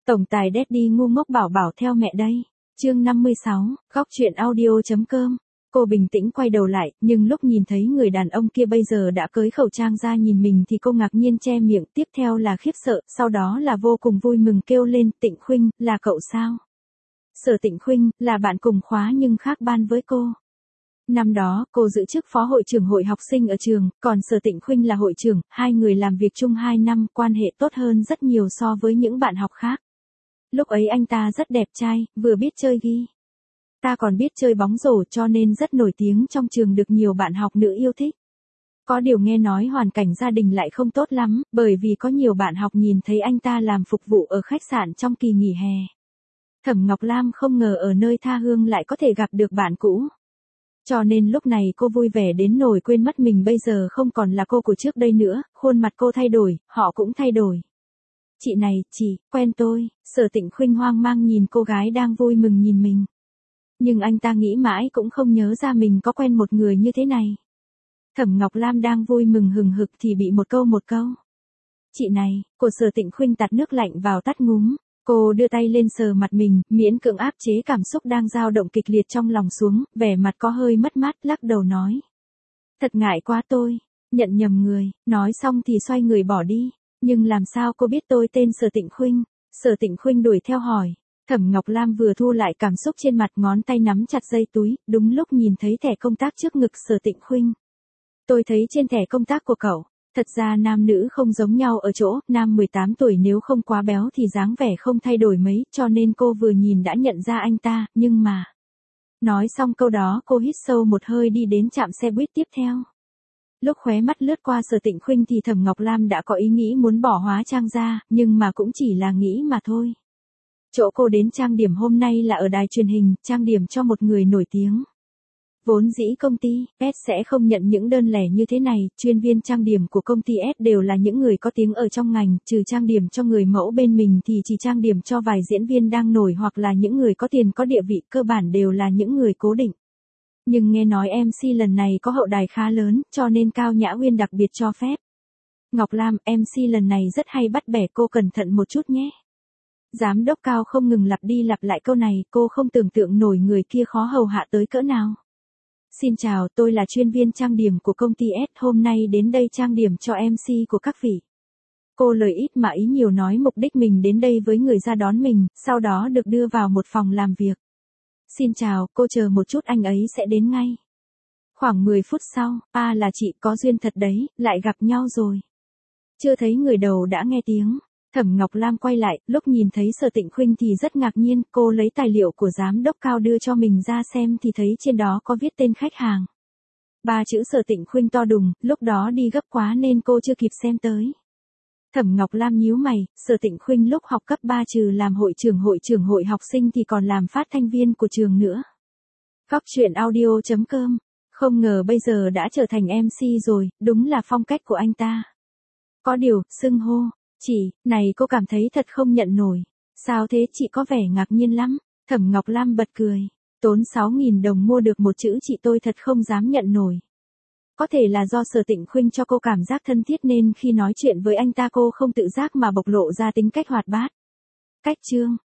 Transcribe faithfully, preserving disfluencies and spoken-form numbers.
Tổng tài Daddy ngu ngốc bảo bảo theo mẹ đây. Chương năm mươi sáu, góc truyện audio.com. Cô bình tĩnh quay đầu lại, nhưng lúc nhìn thấy người đàn ông kia bây giờ đã cởi khẩu trang ra nhìn mình thì cô ngạc nhiên che miệng, tiếp theo là khiếp sợ, sau đó là vô cùng vui mừng kêu lên, Tịnh Khuynh, là cậu sao? Sở Tịnh Khuynh, là bạn cùng khóa nhưng khác ban với cô. Năm đó, cô giữ chức phó hội trưởng hội học sinh ở trường, còn Sở Tịnh Khuynh là hội trưởng, hai người làm việc chung hai năm, quan hệ tốt hơn rất nhiều so với những bạn học khác. Lúc ấy anh ta rất đẹp trai, vừa biết chơi ghi. Ta còn biết chơi bóng rổ cho nên rất nổi tiếng trong trường được nhiều bạn học nữ yêu thích. Có điều nghe nói hoàn cảnh gia đình lại không tốt lắm, bởi vì có nhiều bạn học nhìn thấy anh ta làm phục vụ ở khách sạn trong kỳ nghỉ hè. Thẩm Ngọc Lam không ngờ ở nơi tha hương lại có thể gặp được bạn cũ. Cho nên lúc này cô vui vẻ đến nỗi quên mất mình bây giờ không còn là cô của trước đây nữa, khuôn mặt cô thay đổi, họ cũng thay đổi. Chị này, chị, quen tôi, Sở Tịnh Khuynh hoang mang nhìn cô gái đang vui mừng nhìn mình. Nhưng anh ta nghĩ mãi cũng không nhớ ra mình có quen một người như thế này. Thẩm Ngọc Lam đang vui mừng hừng hực thì bị một câu một câu. Chị này, của Sở Tịnh Khuynh tạt nước lạnh vào tắt ngúm. Cô đưa tay lên sờ mặt mình, miễn cưỡng áp chế cảm xúc đang dao động kịch liệt trong lòng xuống, vẻ mặt có hơi mất mát, lắc đầu nói. Thật ngại quá tôi, nhận nhầm người, nói xong thì xoay người bỏ đi. Nhưng làm sao cô biết tôi tên Sở Tịnh Khuynh? Sở Tịnh Khuynh đuổi theo hỏi. Thẩm Ngọc Lam vừa thu lại cảm xúc trên mặt, ngón tay nắm chặt dây túi, đúng lúc nhìn thấy thẻ công tác trước ngực Sở Tịnh Khuynh. Tôi thấy trên thẻ công tác của cậu, thật ra nam nữ không giống nhau ở chỗ, nam mười tám tuổi nếu không quá béo thì dáng vẻ không thay đổi mấy, cho nên cô vừa nhìn đã nhận ra anh ta, nhưng mà... Nói xong câu đó cô hít sâu một hơi đi đến trạm xe buýt tiếp theo. Lúc khóe mắt lướt qua Sở Tịnh Khuynh thì Thẩm Ngọc Lam đã có ý nghĩ muốn bỏ hóa trang ra, nhưng mà cũng chỉ là nghĩ mà thôi. Chỗ cô đến trang điểm hôm nay là ở đài truyền hình, trang điểm cho một người nổi tiếng. Vốn dĩ công ty S sẽ không nhận những đơn lẻ như thế này, chuyên viên trang điểm của công ty S đều là những người có tiếng ở trong ngành, trừ trang điểm cho người mẫu bên mình thì chỉ trang điểm cho vài diễn viên đang nổi hoặc là những người có tiền có địa vị, cơ bản đều là những người cố định. Nhưng nghe nói em xê lần này có hậu đài khá lớn, cho nên Cao Nhã Uyên đặc biệt cho phép. Ngọc Lam, em xê lần này rất hay bắt bẻ, cô cẩn thận một chút nhé. Giám đốc Cao không ngừng lặp đi lặp lại câu này, cô không tưởng tượng nổi người kia khó hầu hạ tới cỡ nào. Xin chào, tôi là chuyên viên trang điểm của công ty S, hôm nay đến đây trang điểm cho em xê của các vị. Cô lời ít mà ý nhiều nói mục đích mình đến đây với người ra đón mình, sau đó được đưa vào một phòng làm việc. Xin chào, cô chờ một chút anh ấy sẽ đến ngay. Khoảng mười phút sau, à là chị, có duyên thật đấy, lại gặp nhau rồi. Chưa thấy người đầu đã nghe tiếng. Thẩm Ngọc Lam quay lại, lúc nhìn thấy Sở Tịnh Khuynh thì rất ngạc nhiên, cô lấy tài liệu của giám đốc Cao đưa cho mình ra xem thì thấy trên đó có viết tên khách hàng. Ba chữ Sở Tịnh Khuynh to đùng, lúc đó đi gấp quá nên cô chưa kịp xem tới. Thẩm Ngọc Lam nhíu mày, Sở Tịnh Khuynh lúc học cấp ba trừ làm hội trưởng hội trưởng hội học sinh thì còn làm phát thanh viên của trường nữa. Góc truyện audio.com, không ngờ bây giờ đã trở thành em xê rồi, đúng là phong cách của anh ta. Có điều, xưng hô, chị, này cô cảm thấy thật không nhận nổi. Sao thế, chị có vẻ ngạc nhiên lắm. Thẩm Ngọc Lam bật cười. Tốn sáu nghìn đồng mua được một chữ chị tôi thật không dám nhận nổi. Có thể là do Sở Tịnh Khuynh cho cô cảm giác thân thiết nên khi nói chuyện với anh ta cô không tự giác mà bộc lộ ra tính cách hoạt bát. Cách chương,